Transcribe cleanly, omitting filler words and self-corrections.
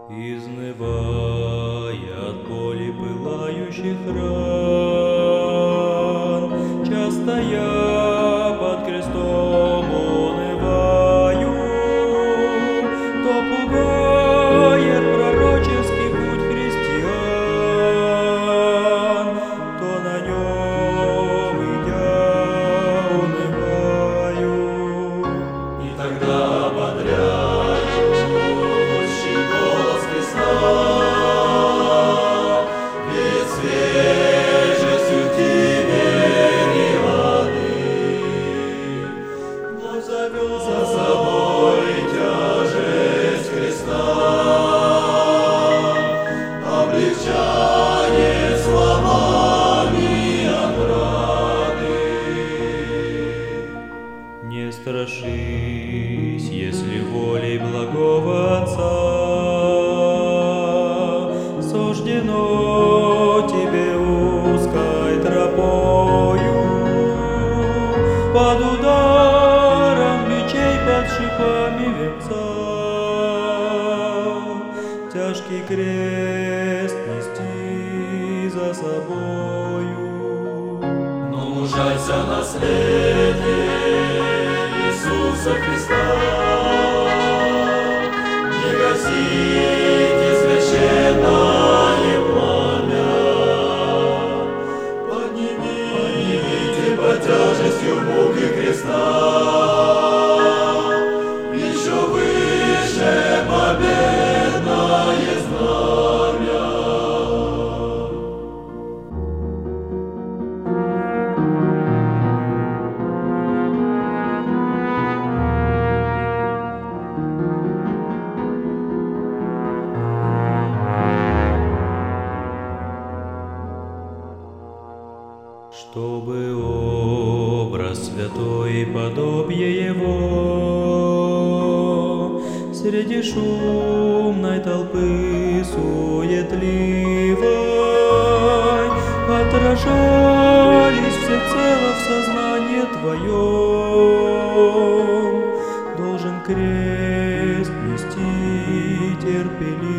Изнывая от боли пылающих ран, часто я под крестом унываю, то пугает пророческий путь христиан, то на нем идя унываю. И тогда ободряющий голос Христа, ведь свежестью тебе не рады, вновь зовет за собой тяжесть Христа, облегчает словами отрады. Не страшись, если волей благого Отца суждено тебе узкой тропою, под ударом мечей, под шипами венца, тяжкий крест нести за собою. Но мужайся наследие Иисуса Христа, не гасите священное пламя, поднимите под тяжестью муки креста, еще выше победное знамя. Чтобы образ святой и подобие Его среди шумной толпы суетливой отражались всецело в сознании Твоем, должен крест нести терпеливо.